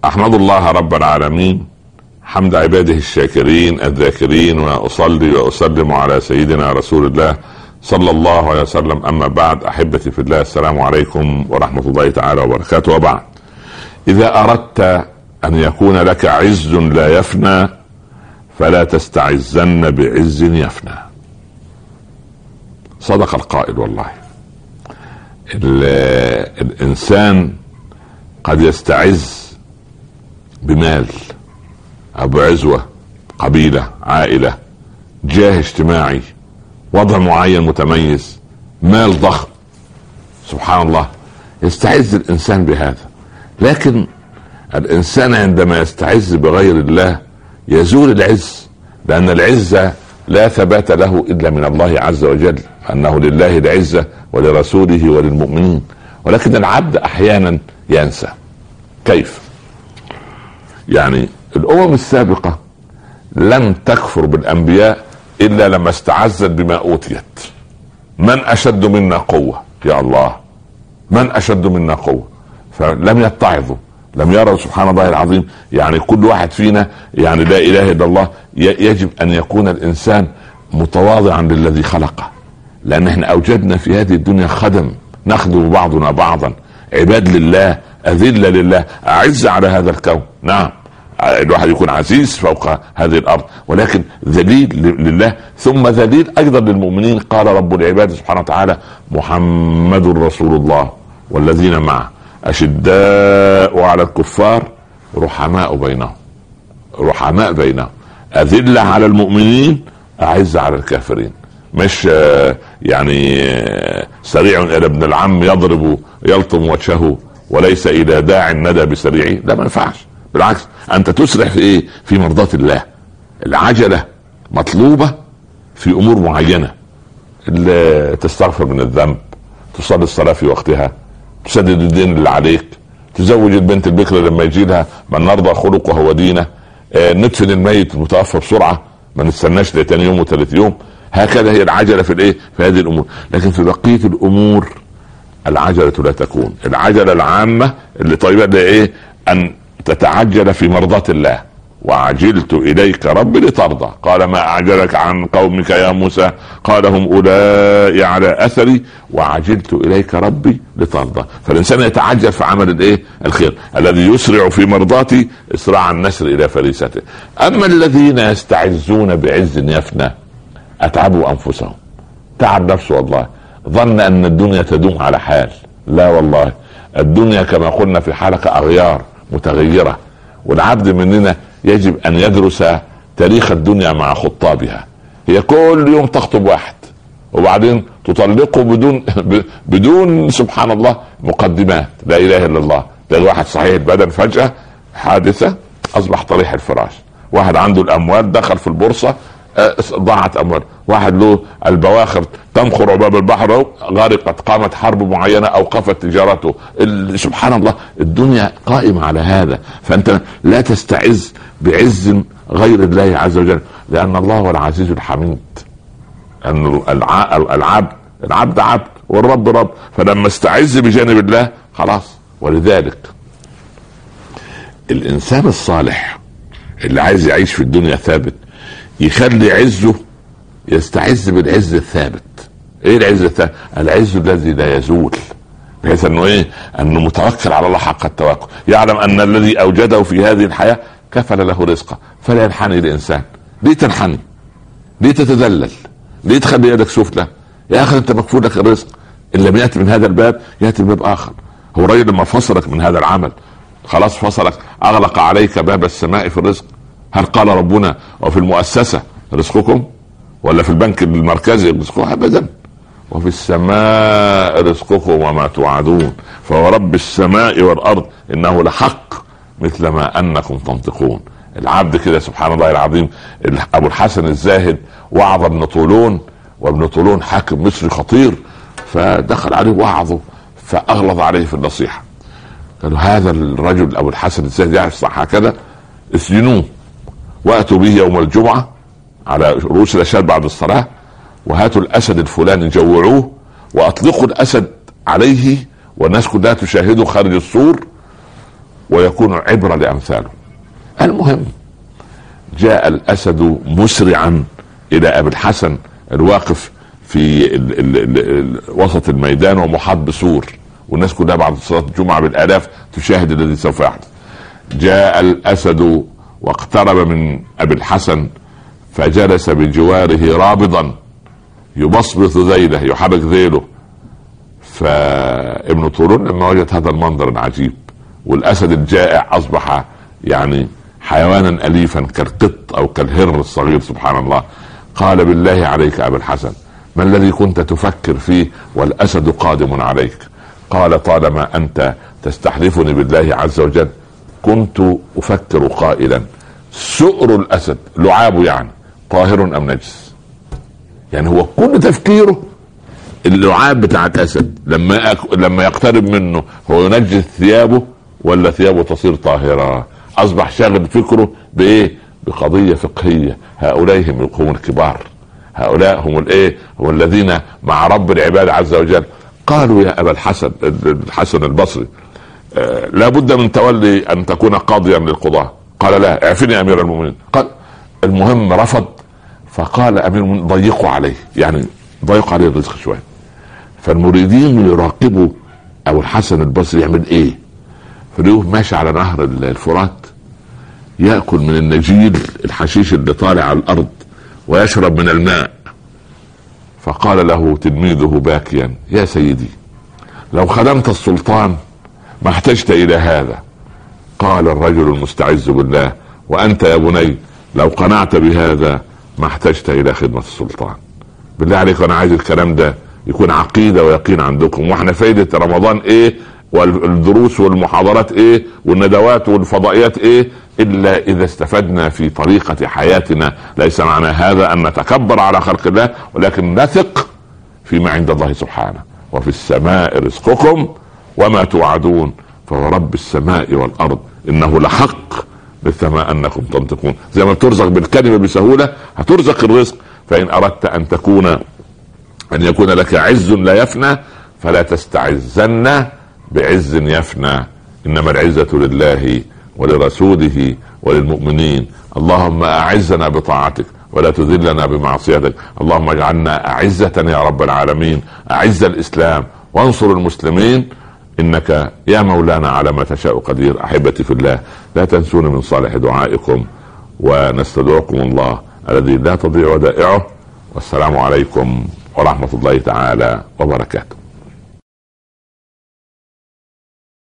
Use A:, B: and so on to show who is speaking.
A: أحمد الله رب العالمين حمد عباده الشاكرين الذاكرين، وأصلي وأسلم على سيدنا رسول الله صلى الله عليه وسلم. أما بعد، أحبتي في الله، السلام عليكم ورحمة الله تعالى وبركاته. وبعد، إذا أردت أن يكون لك عز لا يفنى فلا تستعزن بعز يفنى. صدق القائل والله. الإنسان قد يستعز بمال أو بعزوة، قبيلة، عائلة، جاه اجتماعي، وضع معين متميز، مال ضخم، سبحان الله، يستعز الإنسان بهذا. لكن الإنسان عندما يستعز بغير الله يزول العز، لأن العزة لا ثبات له إلا من الله عز وجل، أنه لله العزة ولرسوله وللمؤمنين. ولكن العبد أحيانا ينسى. كيف؟ يعني الأمم السابقة لم تكفر بالأنبياء إلا لما استعزت بما أوتيت. من أشد منا قوة؟ يا الله، من أشد منا قوة؟ فلم يتعظوا، لم يروا سبحان الله العظيم. يعني كل واحد فينا، يعني لا إله إلا الله، يجب أن يكون الإنسان متواضعا للذي خلقه، لأن احنا أوجدنا في هذه الدنيا خدم، نخدم بعضنا بعضا، عباد لله، أذلة لله، أعز على هذا الكون. نعم، الواحد يكون عزيز فوق هذه الأرض، ولكن ذليل لله، ثم ذليل أيضا للمؤمنين. قال رب العباد سبحانه وتعالى: محمد رسول الله والذين معه أشداء على الكفار رحماء بينهم. رحماء بينهم، أذلة على المؤمنين، أعز على الكافرين. مش يعني سريع إلى ابن العم يضرب يلطم وجهه وليس إلى داع الندى بسريعه. ده ما ينفعش، بالعكس، أنت تسرع في إيه؟ في مرضاة الله. العجلة مطلوبة في أمور معينة، تستغفر من الذنب، تصلي الصلاة في وقتها، تسدد الدين اللي عليك، تزوج البنت البكرة لما يجي لها من نرضى خلقه ودينه، ندفن الميت المتوفى بسرعة، ما نستناش لتاني يوم وثالث يوم. هكذا هي العجلة في الايه؟ في هذه الامور. لكن في بقية الامور العجلة لا تكون. العجلة العامة اللي طيبة ده ايه؟ ان تتعجل في مرضاة الله. وعجلت اليك ربي لترضى. قال: ما اعجلك عن قومك يا موسى؟ قال: هم اولئك على اثري وعجلت اليك ربي لترضى. فالانسان يتعجل في عمل الايه؟ الخير. الذي يسرع في مرضاتي اسراع النسر الى فريسته. اما الذين يستعزون بعز يفنى اتعبوا انفسهم. تعب نفسه والله، ظن ان الدنيا تدوم على حال. لا والله، الدنيا كما قلنا في حلقة اغيار متغيرة، والعبد مننا يجب ان يدرس تاريخ الدنيا مع خطابها. هي كل يوم تخطب واحد وبعدين تطلقه بدون سبحان الله مقدمات. لا اله الا الله. تلاقي واحد صحيح البدن فجأة حادثة اصبح طريح الفراش. واحد عنده الاموال دخل في البورصة ضاعت اموال. واحد له البواخر تنخر عباب البحر غرقت، قامت حرب معينة اوقفت تجارته. سبحان الله، الدنيا قائمة على هذا. فانت لا تستعز بعز غير الله عز وجل، لان الله هو العزيز الحميد. ان العبد عبد والرب رب، فلما استعز بجانب الله خلاص. ولذلك الانسان الصالح اللي عايز يعيش في الدنيا ثابت يخلي عزه يستعز بالعز الثابت. ايه العز الثابت؟ العز الذي لا يزول، بحيث انه ايه؟ انه متوكل على الله حق التوكل، يعلم ان الذي اوجده في هذه الحياة كفل له رزقه، فلا ينحني الانسان. ليه تنحني؟ ليه تتذلل؟ ليه تخلي يدك سفلى؟ يا اخي انت مكفول لك الرزق، ان لم ياتي من هذا الباب ياتي باب اخر. هو الراجل لما فصلك من هذا العمل خلاص فصلك، اغلق عليك باب السماء في الرزق. هل قال ربنا وفي المؤسسة رزقكم ولا في البنك المركزي رزقكم؟ ابدا. وفي السماء رزقكم وما توعدون فورب السماء والارض انه لحق مثل ما انكم تنطقون. العبد كده سبحان الله العظيم. ابو الحسن الزاهد وعظ ابن طولون، وابن طولون حاكم مصري خطير، فدخل عليه وعظه فاغلظ عليه في النصيحة. قالوا: هذا الرجل ابو الحسن الزاهد يصح هكذا، اسجنوه واتوا به يوم الجمعة على رؤوس الاشهاد بعد الصلاة، وهاتوا الاسد الفلاني جوعوه واطلقوا الاسد عليه والناس كلها تشاهده خارج السور، ويكون عبرة لأمثاله. المهم جاء الأسد مسرعا إلى أبي الحسن الواقف في وسط الميدان ومحاط بسور، والناس كلها بعد صلاة الجمعة بالآلاف تشاهد الذي سوف يحدث. جاء الأسد واقترب من أبي الحسن فجلس بجواره رابضا يبصبص ذيله، يحرك ذيله. فابن طولون لما وجد هذا المنظر العجيب والأسد الجائع أصبح يعني حيوانا أليفا كالقط أو كالهر الصغير سبحان الله، قال بالله عليك أبا الحسن ما الذي كنت تفكر فيه والأسد قادم عليك؟ قال طالما أنت تستحلفني بالله عز وجل كنت أفكر قائلا سؤر الأسد لعابه يعني طاهر أم نجس؟ يعني هو كل تفكيره اللعاب بتاع الأسد لما يقترب منه هو ينجس ثيابه ولا ثيابه تصير طاهرة. أصبح شاغل فكره بإيه؟ بقضية فقهية. هؤلاء هم الكبار، هؤلاء هم هم الذين مع رب العباد عز وجل. قالوا يا أبا الحسن البصري لا بد من تولي أن تكون قاضيا للقضاة. قال لا اعفني يا أمير المؤمنين. قال المهم رفض. فقال أمير المؤمنين ضيقوا عليه، يعني ضيقوا عليه الرزق شوية. فالمريدين يراقبوا أبو الحسن البصري يعمل إيه. فليه ماشي على نهر الفرات يأكل من النجيل الحشيش اللي طالع على الأرض ويشرب من الماء. فقال له تلميذه باكيا يا سيدي لو خدمت السلطان ما احتجت إلى هذا. قال الرجل المستعز بالله وأنت يا بني لو قنعت بهذا ما احتجت إلى خدمة السلطان. بالله عليك أنا عايز الكلام ده يكون عقيدة ويقين عندكم. واحنا فايدة رمضان ايه والدروس والمحاضرات ايه والندوات والفضائيات ايه الا اذا استفدنا في طريقة حياتنا. ليس معنى هذا ان نتكبر على خلق الله ولكن نثق فيما عند الله سبحانه. وفي السماء رزقكم وما توعدون فهو رب السماء والارض انه لحق مثل ما انكم تنطقون. زي ما بترزق بالكلمة بسهولة هترزق الرزق. فان اردت ان يكون لك عز لا يفنى فلا تستعزن بعز يفنى. انما العزة لله ولرسوله وللمؤمنين. اللهم اعزنا بطاعتك ولا تذلنا بمعصيتك. اللهم اجعلنا اعزة يا رب العالمين. اعز الاسلام وانصر المسلمين انك يا مولانا على ما تشاء قدير. احبتي في الله لا تنسون من صالح دعائكم ونستدعوكم الله الذي لا تضيع ودائعه. والسلام عليكم ورحمة الله تعالى وبركاته.